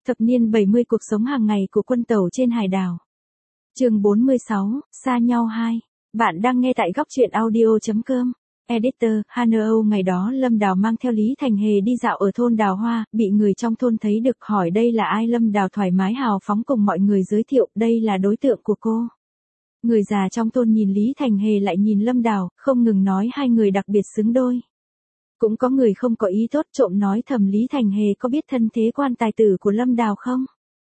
Thập niên 70 cuộc sống hàng ngày của quân tàu trên hải đảo. Chương 46, xa nhau 2. Bạn đang nghe tại góc truyện audio.com. Editor, Hano. Ngày đó Lâm Đào mang theo Lý Thành Hề đi dạo ở thôn Đào Hoa, bị người trong thôn thấy được hỏi đây là ai. Lâm Đào thoải mái hào phóng cùng mọi người giới thiệu đây là đối tượng của cô. Người già trong thôn nhìn Lý Thành Hề lại nhìn Lâm Đào, không ngừng nói hai người đặc biệt xứng đôi. Cũng có người không có ý tốt trộm nói thầm Lý Thành Hề có biết thân thế quan tài tử của Lâm Đào không?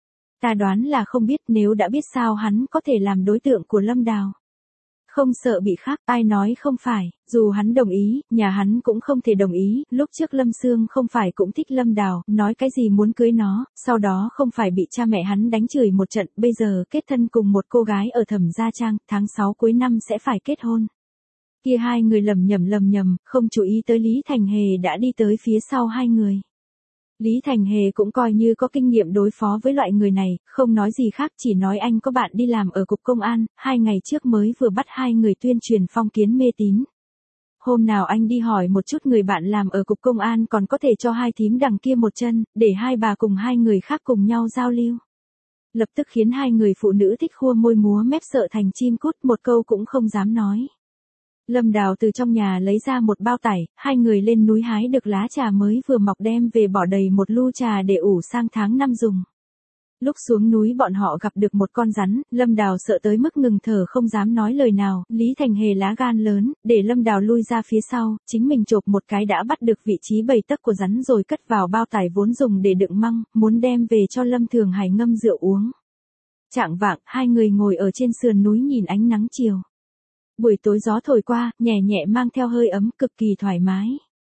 Ta đoán là không biết, nếu đã biết sao hắn có thể làm đối tượng của Lâm Đào. Không sợ bị khác, ai nói không phải, dù hắn đồng ý, nhà hắn cũng không thể đồng ý, lúc trước Lâm Sương không phải cũng thích Lâm Đào, nói cái gì muốn cưới nó, sau đó không phải bị cha mẹ hắn đánh chửi một trận, bây giờ kết thân cùng một cô gái ở Thẩm Gia Trang, tháng 6 cuối năm sẽ phải kết hôn. Kia hai người lầm nhầm, không chú ý tới Lý Thành Hề đã đi tới phía sau hai người. Lý Thành Hề cũng coi như có kinh nghiệm đối phó với loại người này, không nói gì khác, chỉ nói anh có bạn đi làm ở cục công an, 2 ngày trước mới vừa bắt hai người tuyên truyền phong kiến mê tín. Hôm nào anh đi hỏi một chút người bạn làm ở cục công an còn có thể cho hai thím đằng kia một chân, để hai bà cùng hai người khác cùng nhau giao lưu. Lập tức khiến hai người phụ nữ thích khua môi múa mép sợ thành chim cút, một câu cũng không dám nói. Lâm Đào từ trong nhà lấy ra một bao tải, hai người lên núi hái được lá trà mới vừa mọc đem về bỏ đầy một lu trà để ủ sang tháng năm dùng. Lúc xuống núi bọn họ gặp được một con rắn, Lâm Đào sợ tới mức ngừng thở không dám nói lời nào, Lý Thành Hề lá gan lớn, để Lâm Đào lui ra phía sau, chính mình chộp một cái đã bắt được vị trí 7 tấc của rắn rồi cất vào bao tải vốn dùng để đựng măng, muốn đem về cho Lâm Thường Hải ngâm rượu uống. Chạng vạng, hai người ngồi ở trên sườn núi nhìn ánh nắng chiều. Buổi tối gió thổi qua, nhẹ nhẹ mang theo hơi ấm, cực kỳ thoải mái.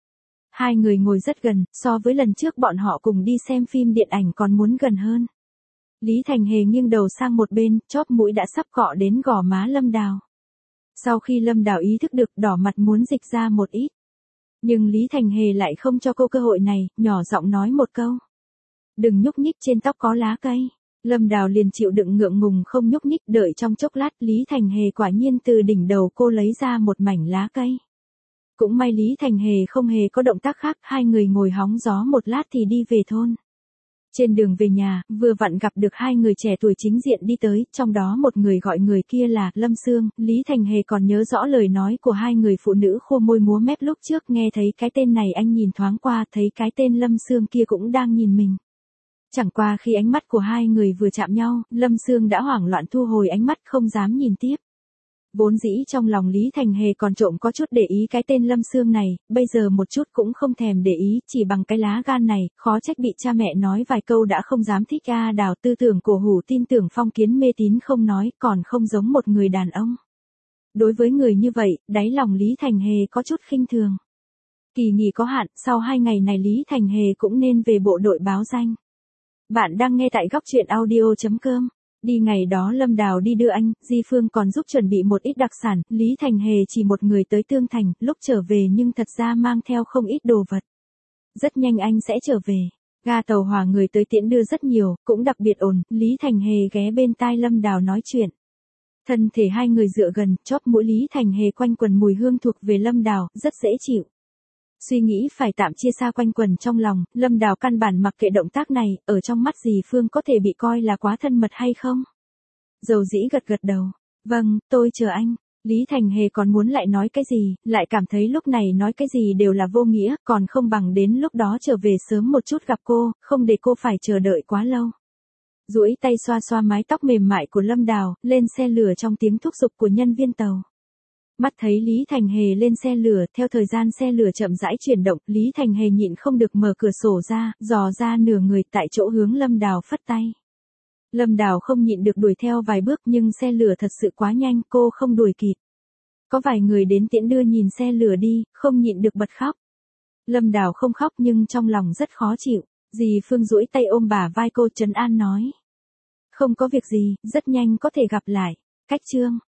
Hai người ngồi rất gần, so với lần trước bọn họ cùng đi xem phim điện ảnh còn muốn gần hơn. Lý Thành Hề nghiêng đầu sang một bên, chóp mũi đã sắp cọ đến gò má Lâm Đào. Sau khi Lâm Đào ý thức được, đỏ mặt muốn dịch ra một ít. Nhưng Lý Thành Hề lại không cho cô cơ hội này, nhỏ giọng nói một câu. Đừng nhúc nhích, trên tóc có lá cây. Lâm Đào liền chịu đựng ngượng ngùng không nhúc nhích, đợi trong chốc lát Lý Thành Hề quả nhiên từ đỉnh đầu cô lấy ra một mảnh lá cây. Cũng may Lý Thành Hề không hề có động tác khác, hai người ngồi hóng gió một lát thì đi về thôn. Trên đường về nhà, vừa vặn gặp được hai người trẻ tuổi chính diện đi tới, trong đó một người gọi người kia là Lâm Sương, Lý Thành Hề còn nhớ rõ lời nói của hai người phụ nữ khô môi múa mép lúc trước, nghe thấy cái tên này anh nhìn thoáng qua, thấy cái tên Lâm Sương kia cũng đang nhìn mình. Chẳng qua khi ánh mắt của hai người vừa chạm nhau, Lâm Sương đã hoảng loạn thu hồi ánh mắt không dám nhìn tiếp. Vốn dĩ trong lòng Lý Thành Hề còn trộm có chút để ý cái tên Lâm Sương này, bây giờ một chút cũng không thèm để ý, chỉ bằng cái lá gan này, khó trách bị cha mẹ nói vài câu đã không dám thích. Đào tư tưởng cổ hủ tin tưởng phong kiến mê tín không nói, còn không giống một người đàn ông. Đối với người như vậy, đáy lòng Lý Thành Hề có chút khinh thường. Kỳ nghỉ có hạn, sau 2 ngày này Lý Thành Hề cũng nên về bộ đội báo danh. Bạn đang nghe tại góc truyện audio.com. Đi ngày đó Lâm Đào đi đưa anh, Di Phương còn giúp chuẩn bị một ít đặc sản, Lý Thành Hề chỉ một người tới Tương Thành, lúc trở về nhưng thật ra mang theo không ít đồ vật. Rất nhanh anh sẽ trở về. Ga tàu hỏa người tới tiễn đưa rất nhiều, cũng đặc biệt ổn, Lý Thành Hề ghé bên tai Lâm Đào nói chuyện. Thân thể hai người dựa gần, chóp mũi Lý Thành Hề quanh quần mùi hương thuộc về Lâm Đào, rất dễ chịu. Suy nghĩ phải tạm chia xa quanh quần trong lòng, Lâm Đào căn bản mặc kệ động tác này, ở trong mắt Dì Phương có thể bị coi là quá thân mật hay không? Dầu dĩ gật đầu. Vâng, tôi chờ anh. Lý Thành Hề còn muốn lại nói cái gì, lại cảm thấy lúc này nói cái gì đều là vô nghĩa, còn không bằng đến lúc đó trở về sớm một chút gặp cô, không để cô phải chờ đợi quá lâu. Duỗi tay xoa xoa mái tóc mềm mại của Lâm Đào, lên xe lửa trong tiếng thúc giục của nhân viên tàu. Mắt thấy Lý Thành Hề lên xe lửa, theo thời gian xe lửa chậm rãi chuyển động, Lý Thành Hề nhịn không được mở cửa sổ ra, dò ra nửa người tại chỗ hướng Lâm Đào phất tay. Lâm Đào không nhịn được đuổi theo vài bước nhưng xe lửa thật sự quá nhanh, cô không đuổi kịp. Có vài người đến tiễn đưa nhìn xe lửa đi, không nhịn được bật khóc. Lâm Đào không khóc nhưng trong lòng rất khó chịu, Dì Phương duỗi tay ôm bả vai cô trấn an nói. Không có việc gì, rất nhanh có thể gặp lại. Cách chương